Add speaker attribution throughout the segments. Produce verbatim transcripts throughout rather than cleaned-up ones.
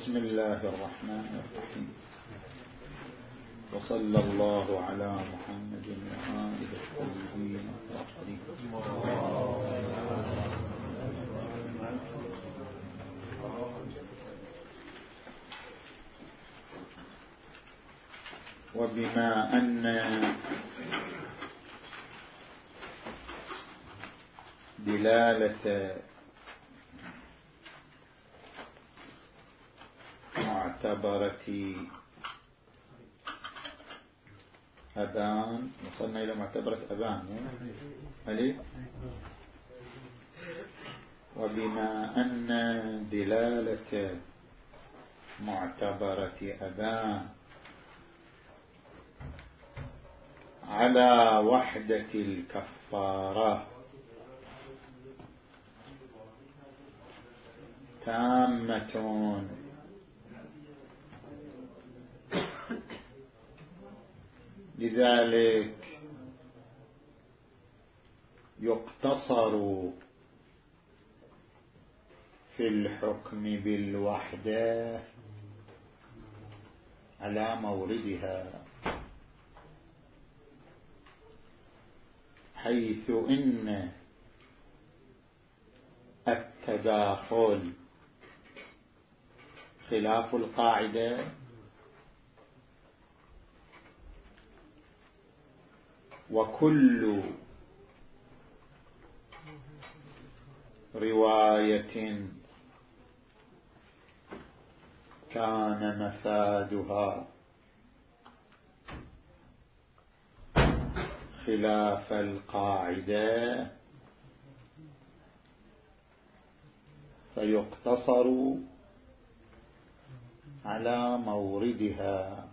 Speaker 1: بسم الله الرحمن الرحيم، وصلى الله على محمد وآله الطيبين الطاهرين. وبما أن دلالة معتبرة أبان، وصلنا إلى معتبرة أبان عليه. وبما أن دلالة معتبرة أبان على وحدة الكفارة تامة، لذلك يقتصر في الحكم بالوحدة على موردها، حيث إن التداخل خلاف القاعدة، وكل رواية كان مفادها خلاف القاعدة فيقتصر على موردها،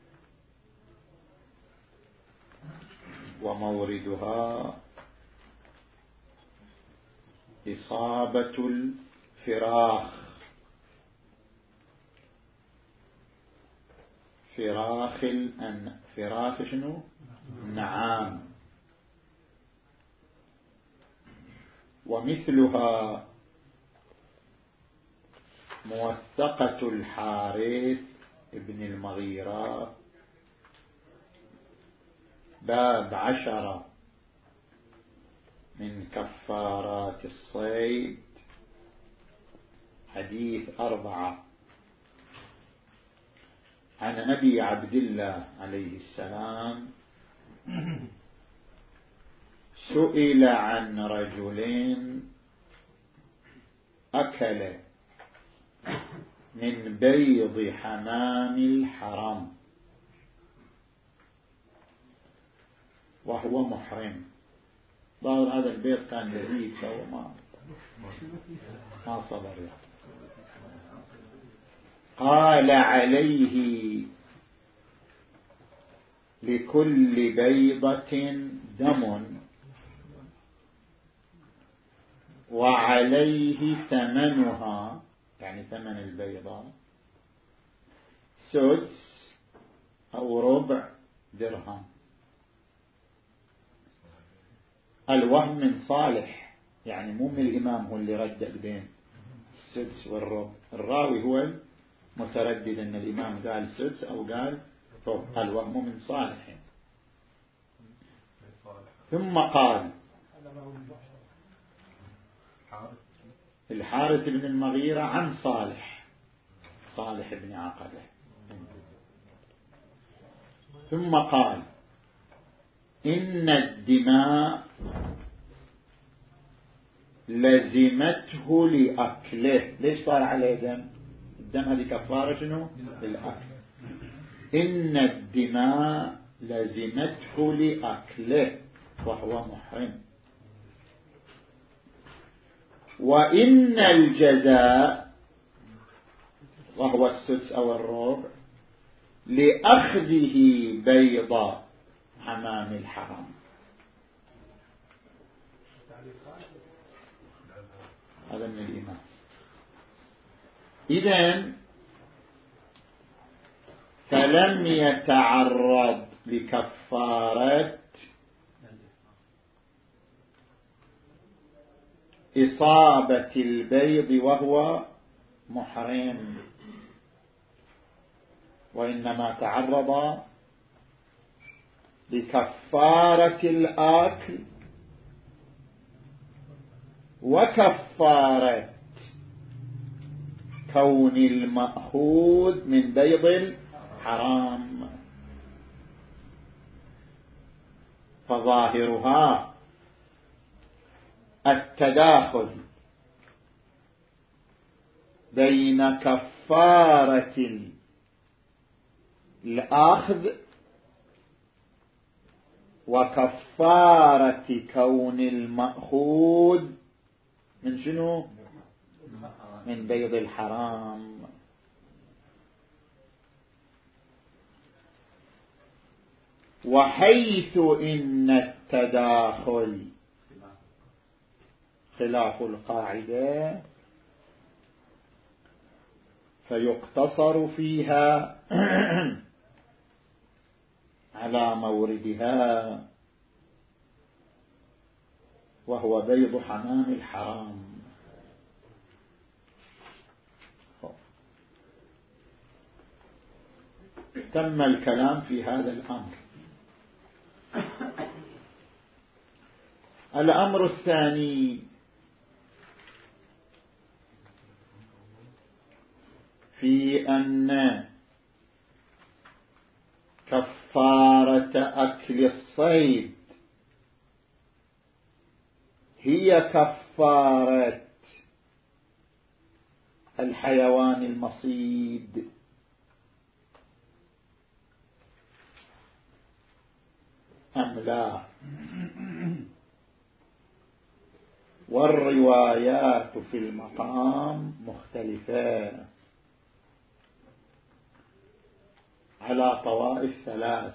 Speaker 1: وموردها إصابة الفراخ، فراخ الأن فراخ شنو؟ النعام. ومثلها موثقة الحارث ابن المغيرة باب عشرة من كفارات الصيد، حديث أربعة، عن أبي عبد الله عليه السلام سئل عن رجل أكل من بيض حمام الحرم وهو محرم. ظاهر هذا البيض كان لذيذ فهو ما ما صبر يعني. قال عليه لكل بيضة دم، وعليه ثمنها، يعني ثمن البيضة، سدس أو ربع درهم. الوهم من صالح، يعني مو من الإمام هو اللي ردد بين السدس والربع، الراوي هو متردد أن الإمام قال سدس أو قال ربع، الوهم من صالح. ثم قال الحارث بن المغيرة عن صالح، صالح بن عقبة. ثم قال إن الدماء لزمته لأكله. ليش صار عليه دم؟ الدم هذه كفارة شنو؟ للأكل. إن الدماء لزمته لأكله وهو محرم، وإن الجزاء وهو السدس أو الربع لأخذه بيض حمام الحرم. هذا من الإمام. إذن فلم يتعرض لكفارة إصابة البيض وهو محرم، وإنما تعرض لكفارة الآكل وكفارة كون المأخوذ من بيض الحرام. فظاهرها التداخل بين كفارة الأخذ وكفارة كون المأخوذ من شنو؟ من بيض الحرام. وحيث إن التداخل خلاف القاعدة فيقتصر فيها على موردها وهو بيض حمام الحرام. تم الكلام في هذا الأمر. الأمر الثاني في أن كفارة أكل الصيد هي كفارة الحيوان المصيد، أم لا؟ والروايات في المقام مختلفة على طوائف ثلاث.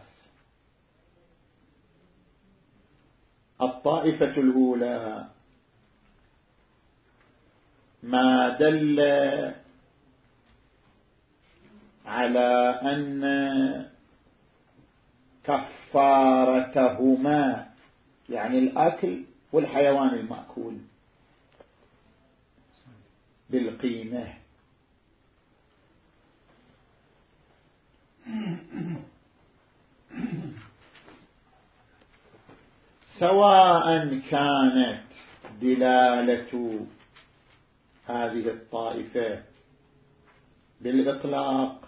Speaker 1: الطائفة الأولى ما دل على أن كفارتهما يعني الأكل والحيوان المأكول بالقيمة، سواء كانت دلالة هذه الطائفة بالإطلاق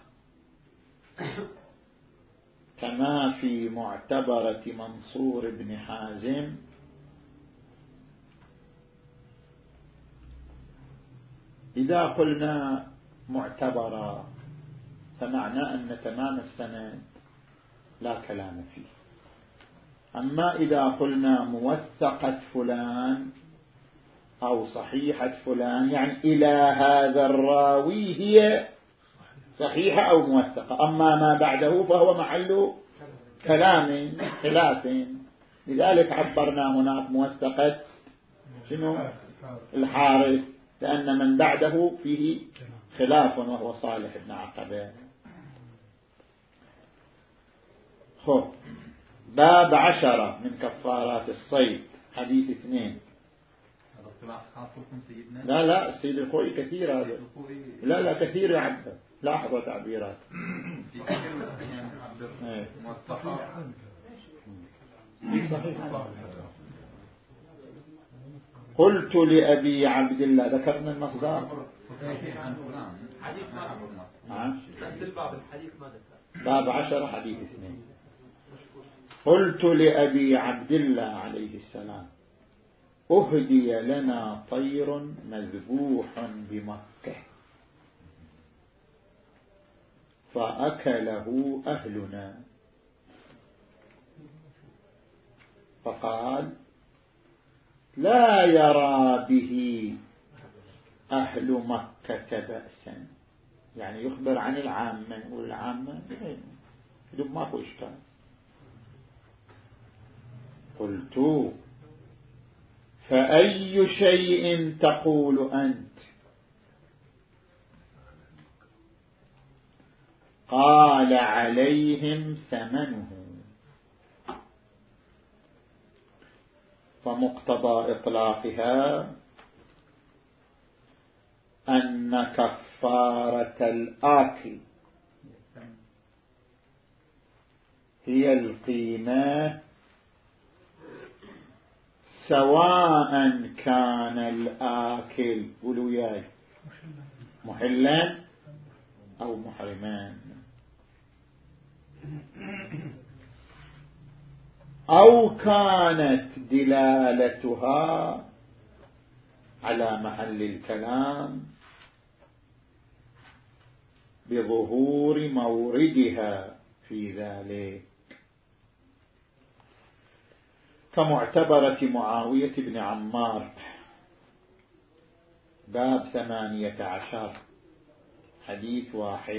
Speaker 1: كما في معتبرة منصور بن حازم، إذا قلنا معتبرة فمعنى أن تمام السند لا كلام فيه. أما إذا قلنا موثقة فلان أو صحيحة فلان يعني إلى هذا الراوي هي صحيحة أو موثقة، أما ما بعده فهو محل كلام خلاف. لذلك عبرنا هناك موثقة شنو؟ الحارث، لأن من بعده فيه خلاف وهو صالح بن عقبة. خب باب عشرة من كفارات الصيد، حديث اثنين. لا لا السيد الخوئي كثير هذا، لا لا كثير يعبر، لاحظوا تعبيرات. قلت لأبي عبد الله، ذكرنا المصدر باب عشرة حديث اثنين. قلت لأبي عبد الله عليه السلام أهدي لنا طير مذبوح بمكة فأكله أهلنا، فقال لا يرى به أهل مكة بأسا، يعني يخبر عن العامة والعامة بدون ما هو إشكال. قلت فأي شيء تقول أنت؟ قال عليهم ثمنه. فمقتضى إطلاقها أن كفارة الآكل هي القيمة سواء كان الآكل قولوا ياي محلا أو محرما أو كانت دلالتها على محل الكلام بظهور موردها في ذلك، كمعتبرة معاوية بن عمار باب ثمانية عشر حديث واحد: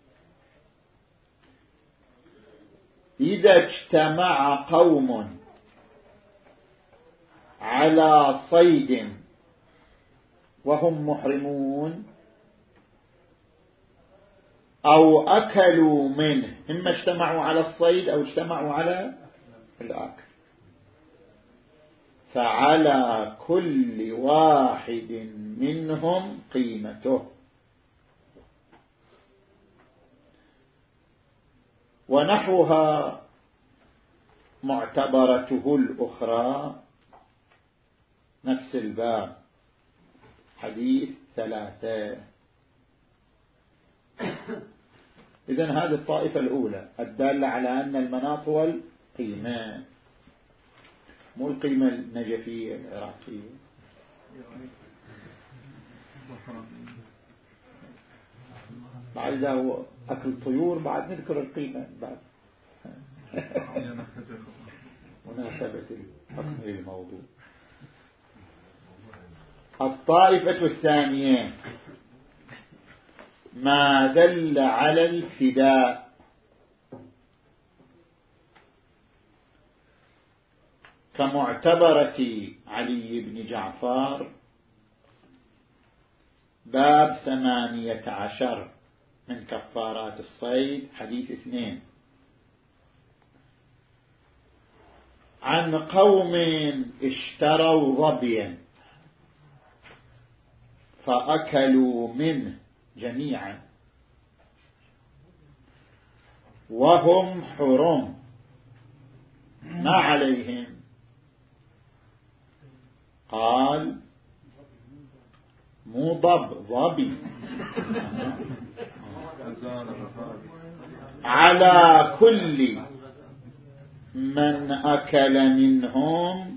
Speaker 1: إذا اجتمع قوم على صيد وهم محرمون أو أكلوا منه، إما اجتمعوا على الصيد أو اجتمعوا على الأكل، فعلى كل واحد منهم قيمته. ونحوها معتبرته الأخرى نفس الباب حديث ثلاثة. إذن هذه الطائفة الأولى الدالة على أن المناط هو القيمة، مو القيمة النجفية العراقية. بعد ذا هو أكل الطيور، بعد نذكر القيمة بعد مناسبة الحكم للموضوع. الطائفة الثانية ما دل على الفداء، كمعتبرة علي بن جعفر باب ثمانية عشر من كفارات الصيد حديث اثنين: عن قوم اشتروا ظبيا فأكلوا منه جميعا وهم حرم، ما عليهم؟ قال مو ضب، ظبي. على كل من أكل منهم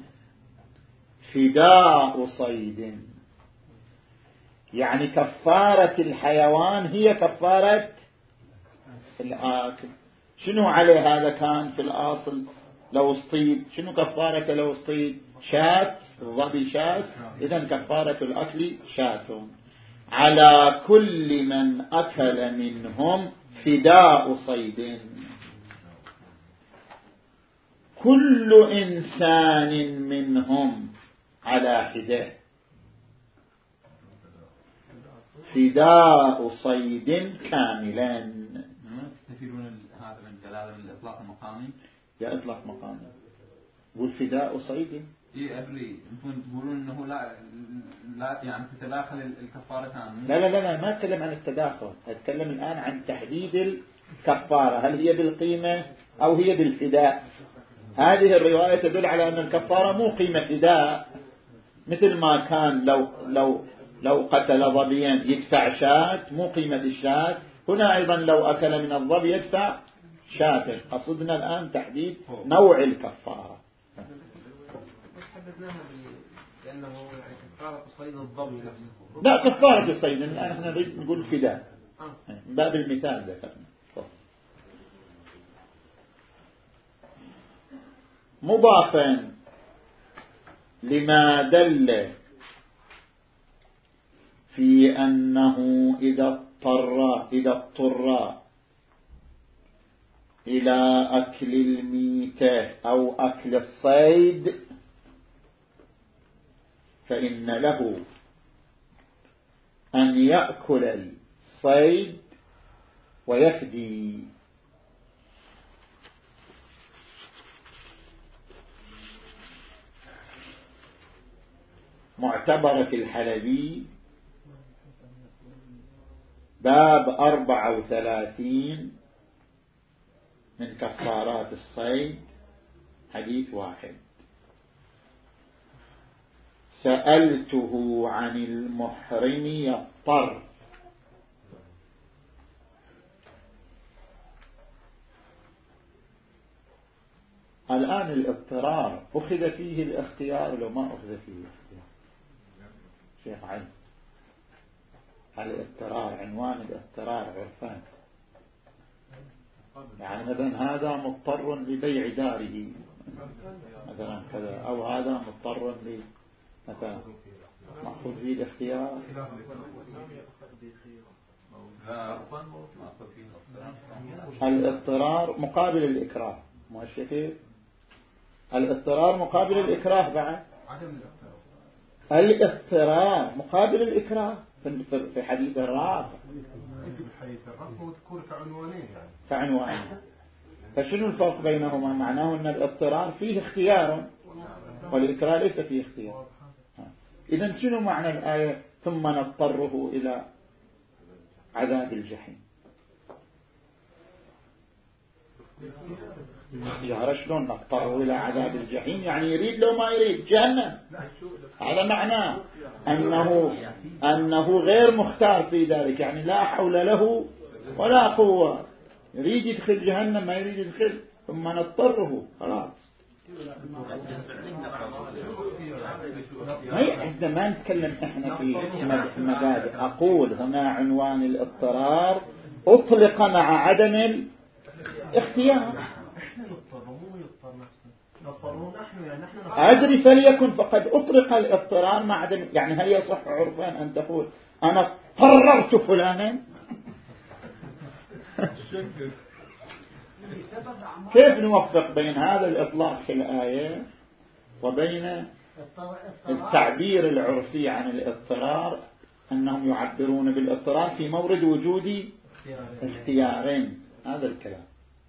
Speaker 1: فداء صيد، يعني كفارة الحيوان هي كفارة الآكل. شنو عليه هذا كان في الأصل لو اصطيد؟ شنو كفارة لو اصطيد؟ شاة، الظبي شاة، إذن كفارة الأكل شاة. على كل من أكل منهم فداء صيد، كل إنسان منهم على حده فداء صيد كاملا.
Speaker 2: تفيدون هذا من دلالة من الإطلاق المقامي؟
Speaker 1: يا إطلاق مقامي والفداء صيد.
Speaker 2: إيه أدري، أنتم تقولون إنه لا لا يعني تتداخل الكفارتان.
Speaker 1: لا لا لا ما أتكلم عن التداخل، أتكلم الآن عن تحديد الكفارة، هل هي بالقيمة أو هي بالفداء. هذه الرواية تدل على أن الكفارة مو قيمة فداء، مثل ما كان لو لو لو قتل ظبيا يدفع شاة، مو قيمة الشاة. هنا أيضا لو أكل من الظبي يدفع شاة. قصدنا الآن تحديد نوع الكفارة.
Speaker 3: لأنه يعني كفارة صيد الظبي نفسه.
Speaker 1: لا، كفارة الصيد الآن احنا نريد نقول فداء من باب المثال ذكرنا. مضافا لما دل في أنه إذا اضطر إذا اضطر إلى أكل الميتة أو أكل الصيد فإن له أن يأكل الصيد ويفدي. معتبرة الحلبي باب أربعة وثلاثين من كفارات الصيد حديث واحد. سألته عن المحرم يضطر. الآن الاضطرار أخذ فيه الاختيار لو ما أخذ فيه الاختيار؟ شيخ علي، الاضطرار عنوان الاضطرار عرفان، يعني مثلا هذا مضطر لبيع داره مثلا كذا، أو هذا مضطر لي مثلا مأخذ فيه الاختيار. الاضطرار مقابل الإكراه، ماشي كيف؟ الاضطرار مقابل الإكراه بعد. الاضطرار مقابل الإكراه في حديث الرافع.
Speaker 4: حديث الرافع تكون كعنوانين يعني.
Speaker 1: كعنوانين. فشنو الفرق بينهما؟ معناه أن الاضطرار فيه اختيار والإكراه ليس فيه اختيار. إذن شنو معنى الآية ثم نضطره إلى عذاب الجحيم؟ اختيار شلون نضطره إلى عذاب الجحيم؟ يعني يريد لو ما يريد جهنم. هذا معناه أنه أنه غير مختار في ذلك، يعني لا حول له ولا قوة، يريد يدخل جهنم ما يريد يدخل، ثم نضطره خلاص. احنا ما نتكلم احنا في مبادئ. اقول هنا عنوان الاضطرار اطلق مع عدم الاختيار. ادري فليكن فقد اطلق الاضطرار مع عدم، يعني هل يصح عرفا ان تقول انا اضطررت فلانا؟ كيف نوفق بين هذا الإطلاق في الآية وبين التعبير العرفي عن الاضطرار، أنهم يعبرون بالاضطرار في مورد وجود اختيارين؟ هذا الكلام.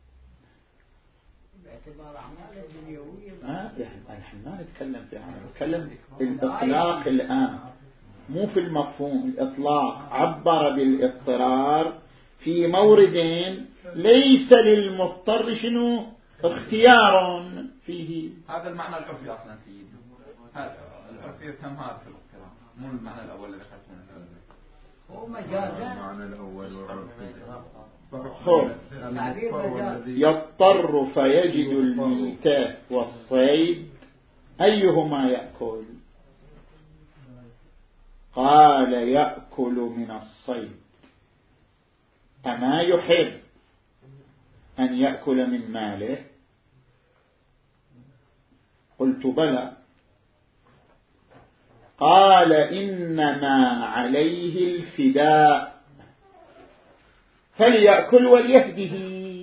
Speaker 1: آه نحن ما نتكلم في هذا، نتكلم الإطلاق الآن مو في المفهوم. الإطلاق عبر بالاضطرار في موردين ليس للمضطر شنو اختيار فيه.
Speaker 2: هذا المعنى العرفي أصلا سيدي، هذا العرفي كم هذا في الاختراع، مو المعنى الأول اللي ذكرته.
Speaker 5: هو مجازا
Speaker 4: المعنى الأول والعرفي.
Speaker 1: يضطر فيجد الميتة والصيد أيهما يأكل؟ قال يأكل من الصيد. أما يحب أن يأكل من ماله؟ قلت بلى. قال إنما عليه الفداء فليأكل وليفده.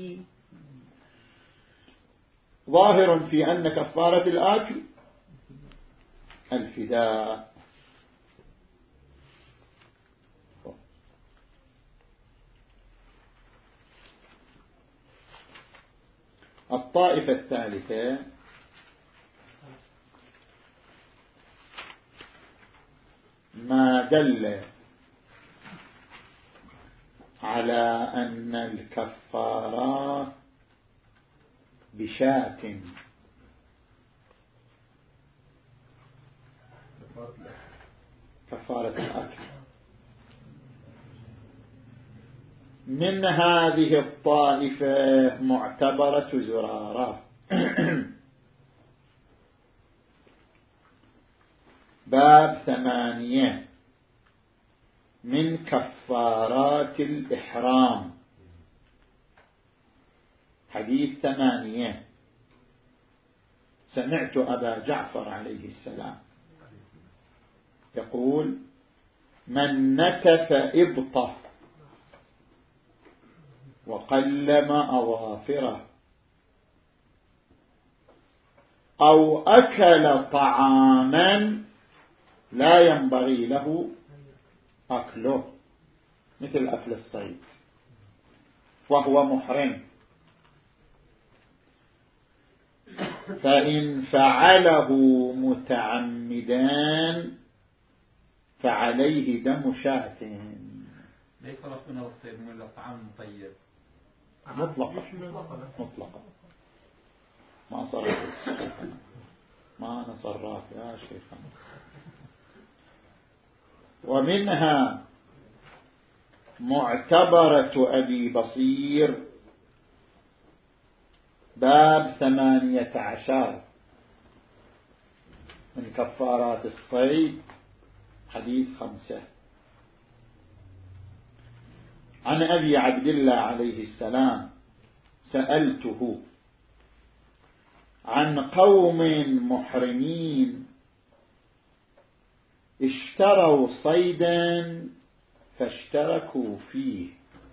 Speaker 1: ظاهر في أن كفارة الآكل الفداء. الطائفة الثالثة ما دل على أن الكفارة بشاة، كفارة الأكل. من هذه الطائفة معتبرة زرارة. باب ثمانية من كفارات الإحرام، حديث ثمانية. سمعت أبا جعفر عليه السلام يقول: من نتف إبطه وقلم أظافره أو أكل طعاما لا ينبغي له أكله مثل أكل الصيد وهو محرم، فإن فعله متعمدا فعليه دم شاة.
Speaker 2: ليس ربنا الصيد ولا طعام مطيب.
Speaker 1: مطلقة مطلقة ما صرف ما نصرف يا شيخنا. ومنها معتبرة أبي بصير باب ثمانية عشر من كفارات الصيد حديث خمسة. عن أبي عبد الله عليه السلام سألته عن قوم محرمين اشتروا صيدا فاشتركوا فيه.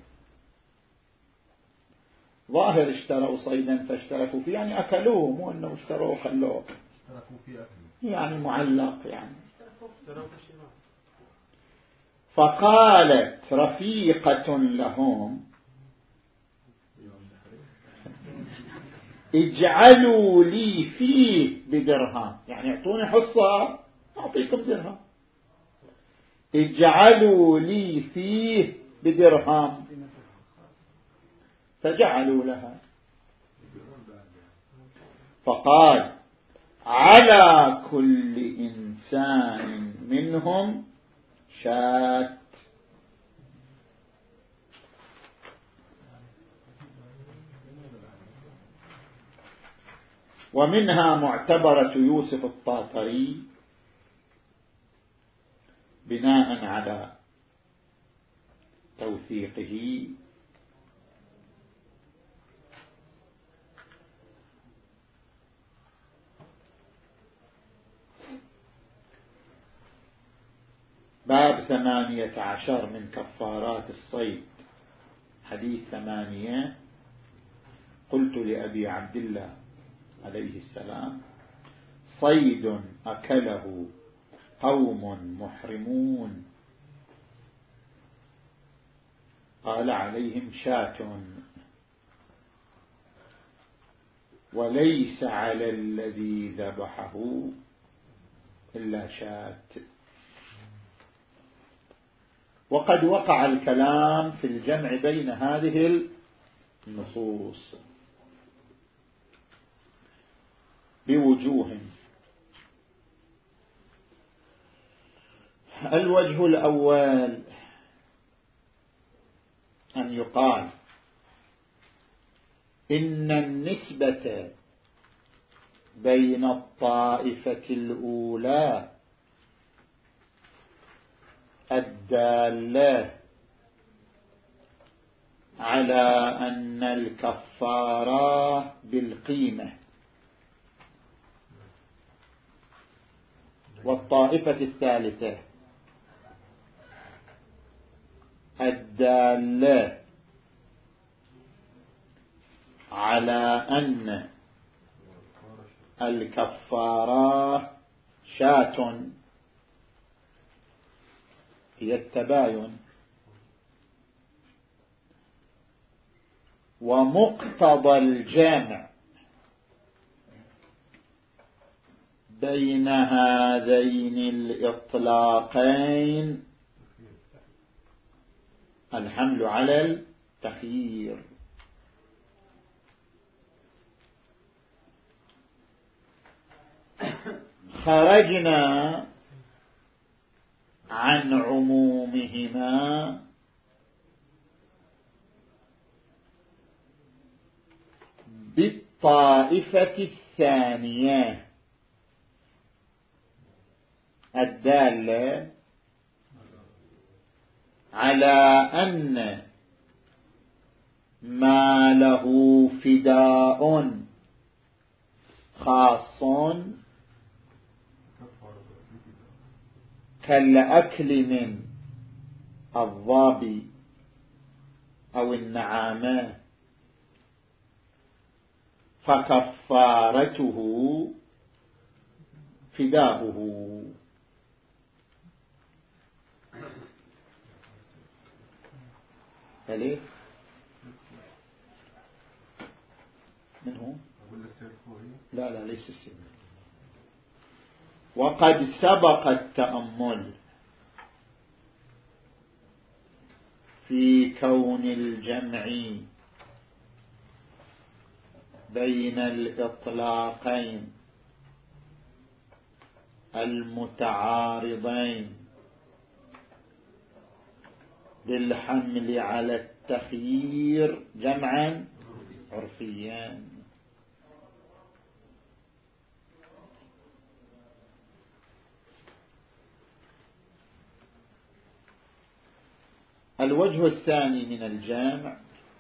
Speaker 1: ظاهر اشتروا صيدا فاشتركوا فيه يعني أكلوه، مو أنه اشتروا وخلوه،
Speaker 4: اشتركوا في أكله
Speaker 1: يعني معلق يعني. فقالت رفيقة لهم اجعلوا لي فيه بدرهم، يعني اعطوني حصة أعطيكم درهم، اجعلوا لي فيه بدرهم. فجعلوا لها. فقال على كل إنسان منهم شاة. ومنها معتبرة يوسف الطاطري بناء على توثيقه باب ثمانية عشر من كفارات الصيد حديث ثمانية. قلت لأبي عبد الله عليه السلام صيد أكله قوم محرمون، قال عليهم شاة، وليس على الذي ذبحه إلا شاة. وقد وقع الكلام في الجمع بين هذه النصوص بوجوه. الوجه الأول أن يقال إن النسبة بين الطائفة الأولى الدالة على أن الكفارة بالقيمة، والطائفة الثالثة الدالة على أن الكفارة شاة هي التباين. ومقتضى الجمع بين هذين الإطلاقين الحمل على التخيير. خرجنا عن عمومهما بالطائفة الثانية الدالة على أن ما له فداء خاص كالأكل من الظبي أو النعامة فكفارته فداؤه. ليه؟ من هو؟ لا لا ليس السن. وقد سبق التأمل في كون الجمع بين الإطلاقين المتعارضين بالحمل على التخيير جمعا عرفيا. الوجه الثاني من الجامع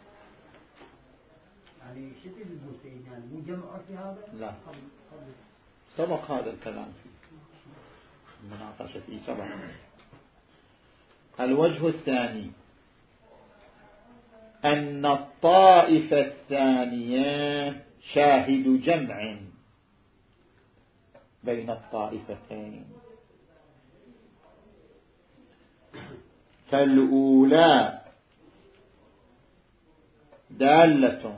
Speaker 5: يعني شكل المسيد يعني مو جمع في هذا؟
Speaker 1: لا، سبق هذا الكلام فيه المناقشة فيه سبق. الوجه الثاني أن الطائفة الثانية شاهد جمع بين الطائفتين، فالأولى دالة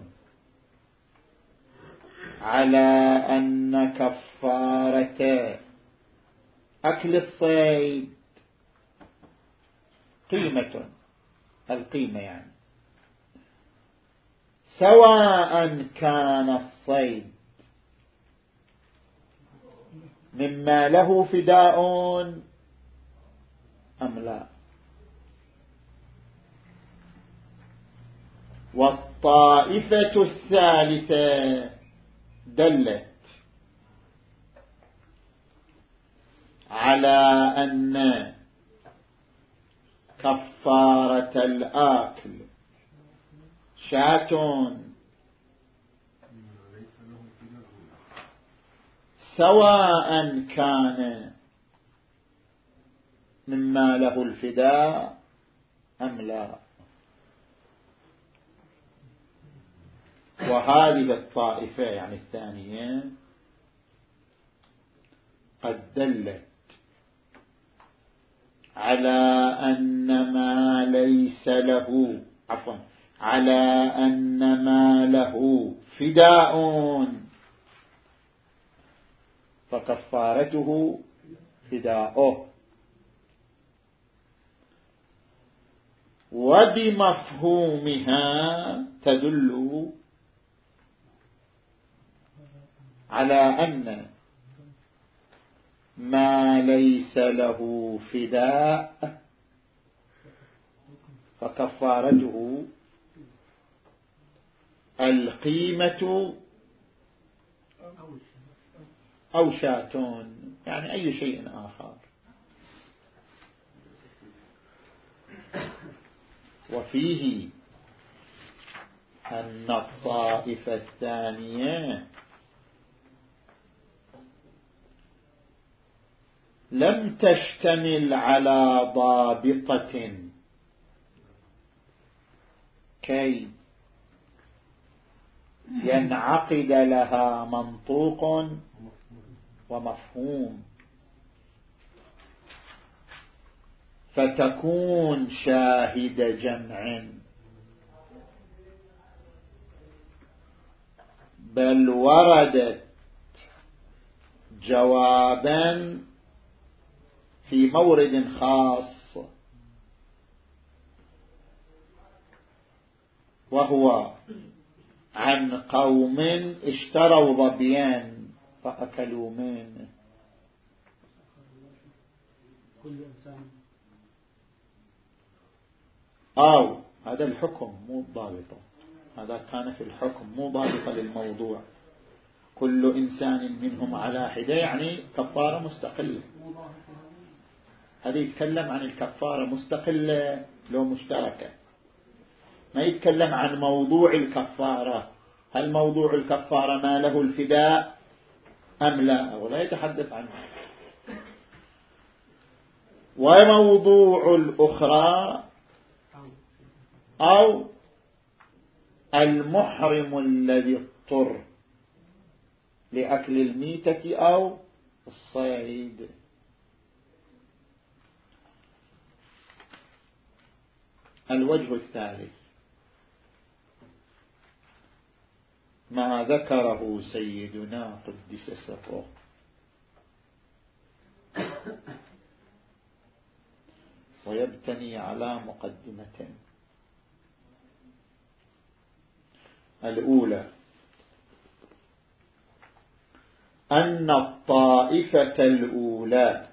Speaker 1: على أن كفارة أكل الصيد قيمة، القيمة يعني سواء كان الصيد مما له فداء أم لا. والطائفة الثالثة دلت على أن كفارة الآكل شاة سواء كان مما له الفداء أم لا. وهذه الطائفة يعني الثانية قد دلت على أن ما ليس له عفوا على أن ما له فداء فكفارته فداؤه، وبمفهومها تدل على أن ما ليس له فداء فكفارته القيمة أو شاتون، يعني أي شيء آخر. وفيه أن الطائفة الثانية لم تشتمل على ضابطة كي ينعقد لها منطوق ومفهوم فتكون شاهد جمع، بل وردت جوابا في مورد خاص، وهو عن قوم اشتروا ظبيا فأكلوا منه. أو هذا الحكم مو ضابطة، هذا كان في الحكم مو ضابطة للموضوع. كل إنسان منهم على حدة يعني كفارة مستقلة. هذا يتكلم عن الكفارة مستقلة لو مشتركة، ما يتكلم عن موضوع الكفارة، هل موضوع الكفارة ما له الفداء أم لا، ولا يتحدث عنه. وموضوع الأخرى أو المحرم الذي اضطر لأكل الميتة أو الصيد. الوجه الثالث ما ذكره سيدنا قدس سره ويبتني على مقدمتين. الأولى أن الطائفة الأولى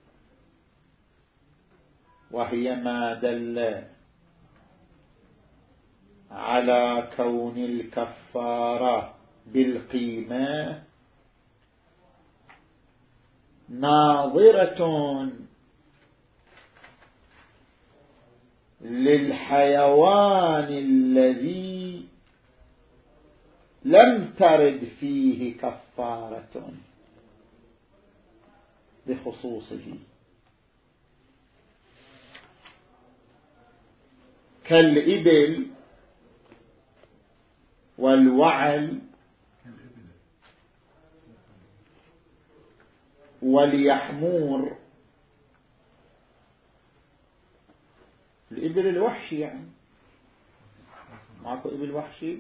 Speaker 1: وهي ما دل على كون الكفارة بالقيمة ناظرة للحيوان الذي لم ترد فيه كفارة بخصوصه، كالإبل والوعل واليحمور. الإبل الوحشي يعني معكو إبل وحشي،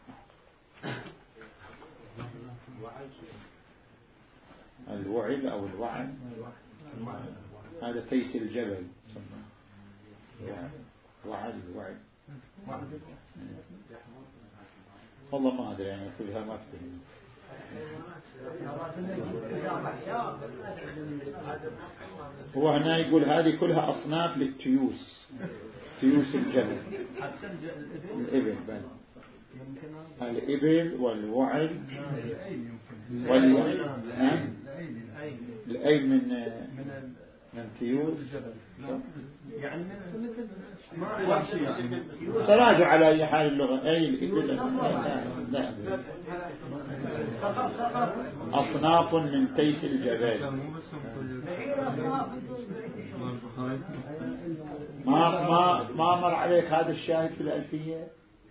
Speaker 1: الوعل أو الوعل هذا تيس الجبل، وعل الوعل والله ما أدري يعني كلها ما أفتهم. هو هنا يقول هذه كلها أصناف للتيوس، تيوس الجبل، الإبل بل الإبل والوعل واليحمور. الأيل من من تيوس يعني تراجع على أي حال اللغة. أي الإبل لا أصناف من تيس الجبال. ما ما ما مر عليك هذا الشاهد في الألفية؟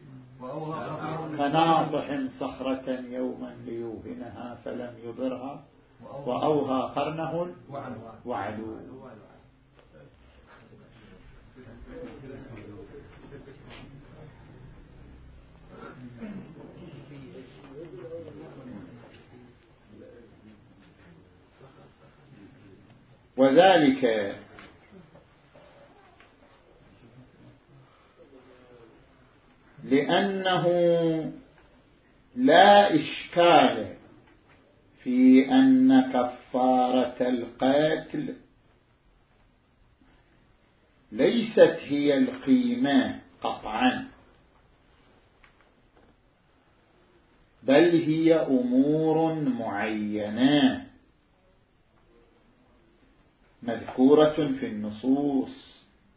Speaker 1: كناطح صخرة يوما ليوهنها فلم يضرها وأوهى قرنه وعلو. وذلك لأنه لا إشكال في أن كفارة القتل ليست هي القيمة قطعا، بل هي أمور معينة مذكورة في النصوص.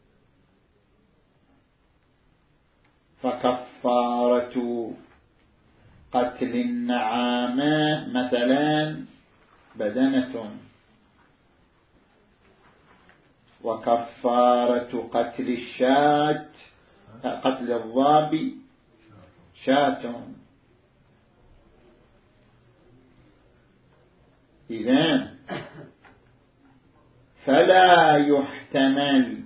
Speaker 1: فكفارة قتل النعامة مثلا بدنة، وكفارة قتل الشاة قتل الضابي شاة. إذن فلا يحتمل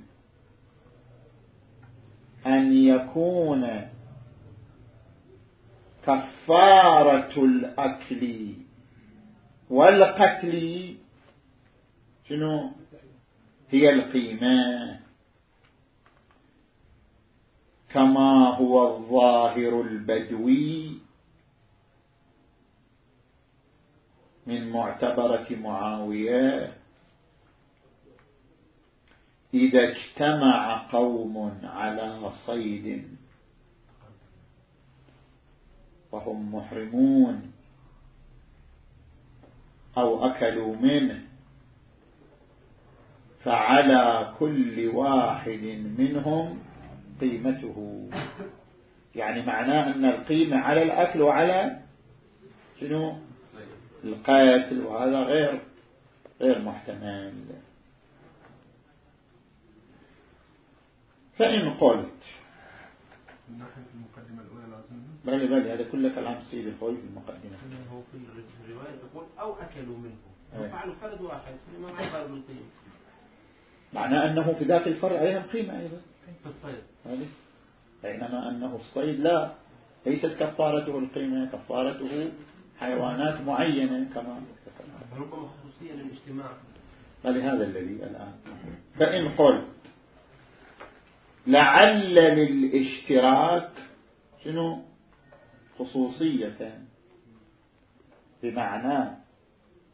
Speaker 1: أن يكون كفارة الأكل والقتل شنو هي القيمة، كما هو الظاهر البدوي من معتبرة معاوية: إذا اجتمع قوم على صيد وهم محرمون أو أكلوا منه فعلى كل واحد منهم قيمته. يعني معناه أن القيمة على الأكل وعلى شنو القاتل، وهذا غير غير محتمل. فإن قلت بل بل هذا كله كلام سيد الخوي في المقدمة.
Speaker 3: هو في الرواية تقول أو أكلوا منه وفعلوا فرد واحد ما عبر بالقيمة،
Speaker 1: معناه أنه في ذات الفرع عليهم قيمة أيضا
Speaker 3: في الصيد
Speaker 1: هذه، بينما أنه الصيد لا، ليست كفارته القيمة، كفارته حيوانات معينة كما
Speaker 3: ربما خصوصية للاجتماع.
Speaker 1: فلهذا الذي الآن فإن قل لعل للاشتراك شنو خصوصية، بمعنى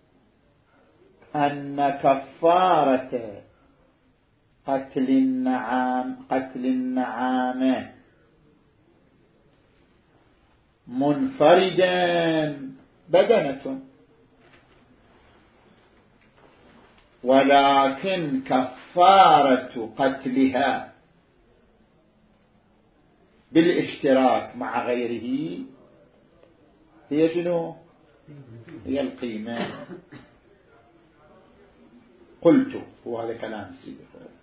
Speaker 1: أن كفارة قتل النعام قتل النعامة منفردا بدنة، ولكن كفارة قتلها بالاشتراك مع غيره هي شنو؟ هي القيمة. قلت وهذا كلام سيدي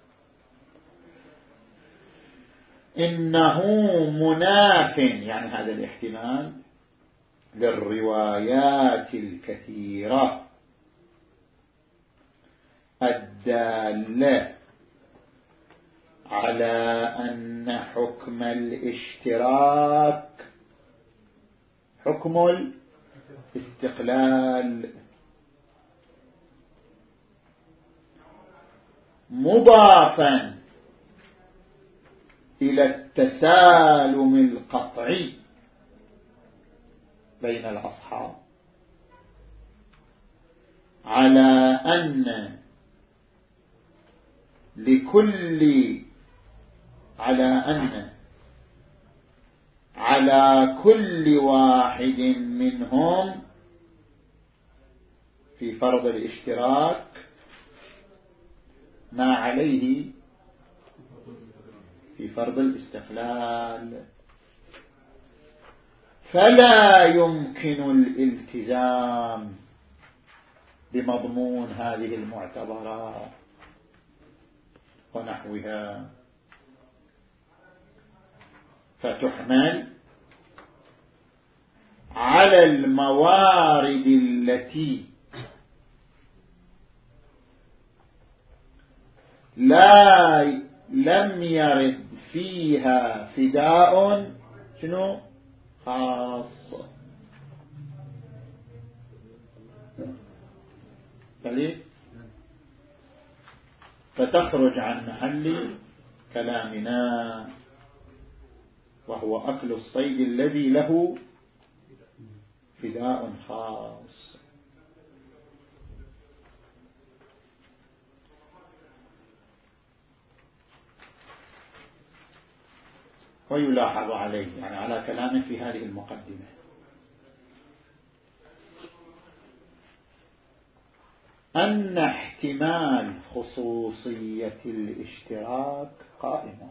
Speaker 1: إنه مناف، يعني هذا الاحتمال، للروايات الكثيرة الدالة على أن حكم الاشتراك حكم الاستقلال مضافا إلى التسالم القطعي بين الأصحاب، على أن لكل على أن على كل واحد منهم في فرض الاشتراك ما عليه في فرض الاستقلال، فلا يمكن الالتزام بمضمون هذه المعتبرات ونحوها، فتحمل على الموارد التي لا لم يرد فيها فداء شنو خاص. بلي فتخرج عن محل كلامنا، وهو أكل الصيد الذي له فداء خاص. ويلاحظ عليه، يعني على كلامه في هذه المقدمة، أن احتمال خصوصية الاشتراك قائم،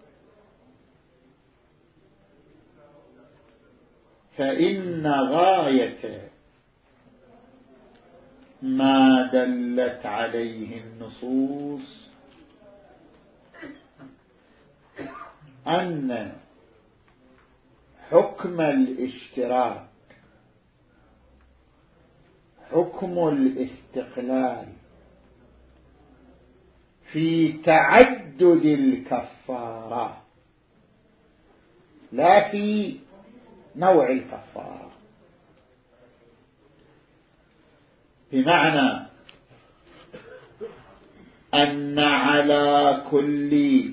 Speaker 1: فإن غاية ما دلت عليه النصوص أن حكم الاشتراك حكم الاستقلال في تعدد الكفارة لا في نوع الكفارة، بمعنى أن على كل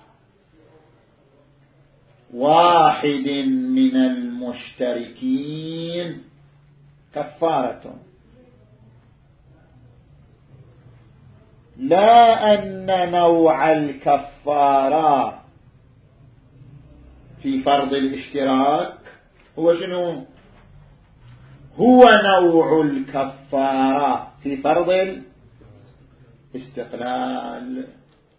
Speaker 1: واحد من المشتركين كفارة، لا أن نوع الكفارة في فرض الاشتراك هو شنو؟ هو نوع الكفارة في فرض الاستقلال،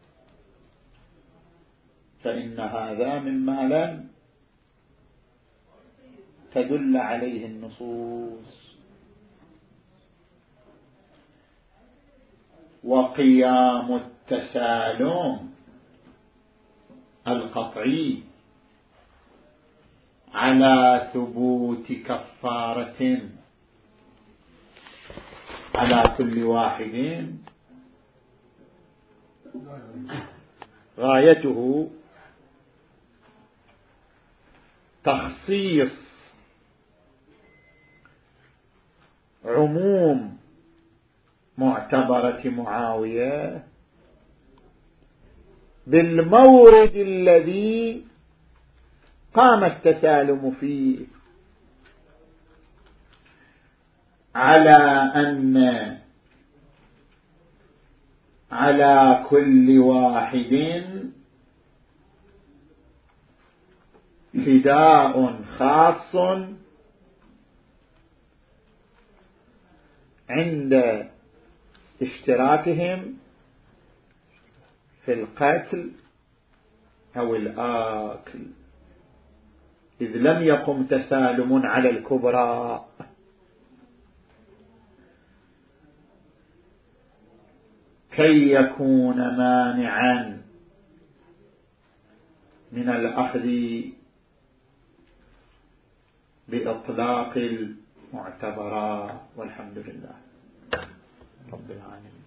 Speaker 1: فإن هذا مما لم تدل عليه النصوص. وقيام التسالم القطعي على ثبوت كفارة على كل واحد غايته تخصيص عموم معتبرة معاوية بالمورد الذي قام التسالم فيه، على أن على كل واحد فداء خاص عند اشتراكهم في القتل أو الآكل، إذ لم يقم تسالم على الكبرى، كي يكون مانعا من الأخذ بإطلاق المعتبرات. والحمد لله رب العالمين.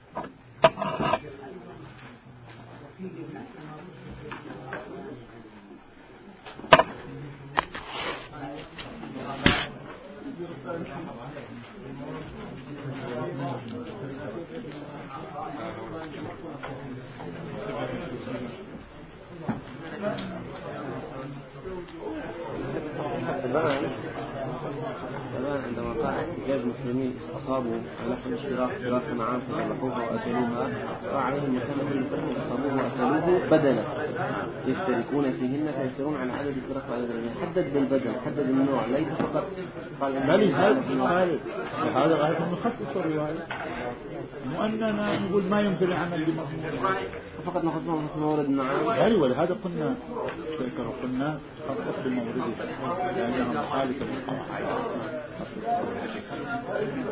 Speaker 3: الآن عندما قال احتجاج المسلمين أصابوا لحم اشتراك اشتراك معام فذبحوها وأكلوها وعليهم مكلف المسلمين أصابوه وأكلوه بدلا يشتركون فيهن فيشترون على عدد اشتراك وعدد الرجال. حدد بالبدل، حدد النوع، ليس فقط قال
Speaker 1: بل هذا هذا غاية مخصص الرواية، مو أننا نقول ما يمكن العمل بمضمون
Speaker 3: فقط نخصصه في مورد معام.
Speaker 1: أيوة لهذا قلنا قلنا خصص بمورده لأنه مخالف للقواعد.